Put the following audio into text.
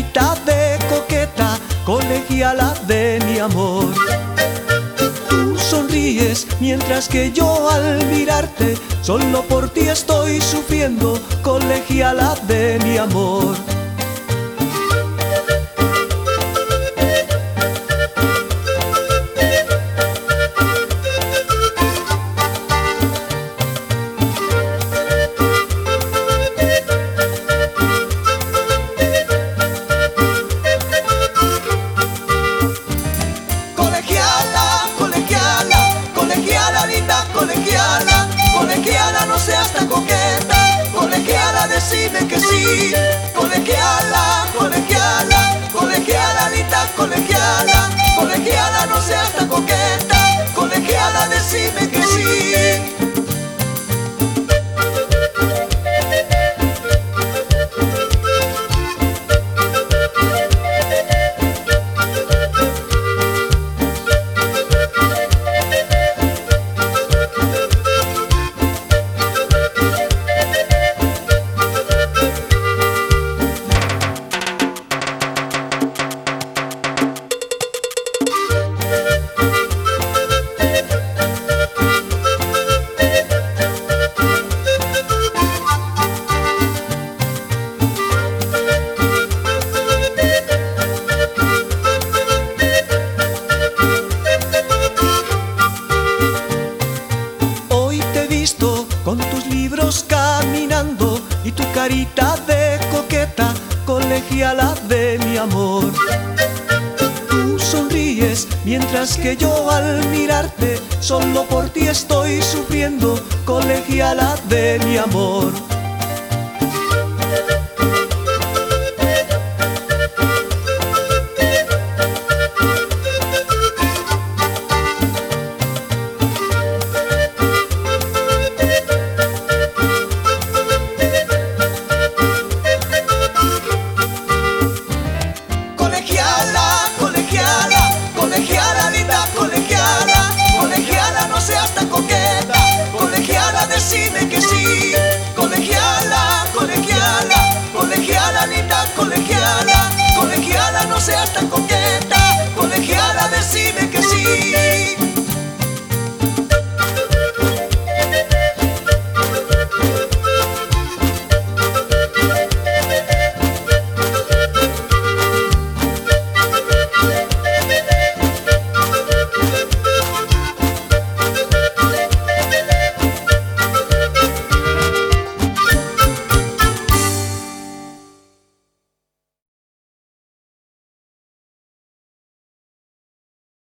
carita de coqueta, colegiala de mi amor. Tú sonríes mientras que yo al mirarte solo por ti estoy sufriendo, colegiala de mi amor. Colegiala, colegiala, no seas tan coqueta. Colegiala, decime que sí. Colegiala, colegiala, colegiala, linda colegiala. Colegiala, no seas tan coqueta. Colegiala, decime que sí. Con tus libros caminando y tu carita de coqueta, colegiala de mi amor. Tú sonríes mientras que yo al mirarte solo por ti estoy sufriendo, colegiala de mi amor. Decime que sí. Colegiala, colegiala, colegiala, linda colegiala. Colegiala, no seas tan coqueta.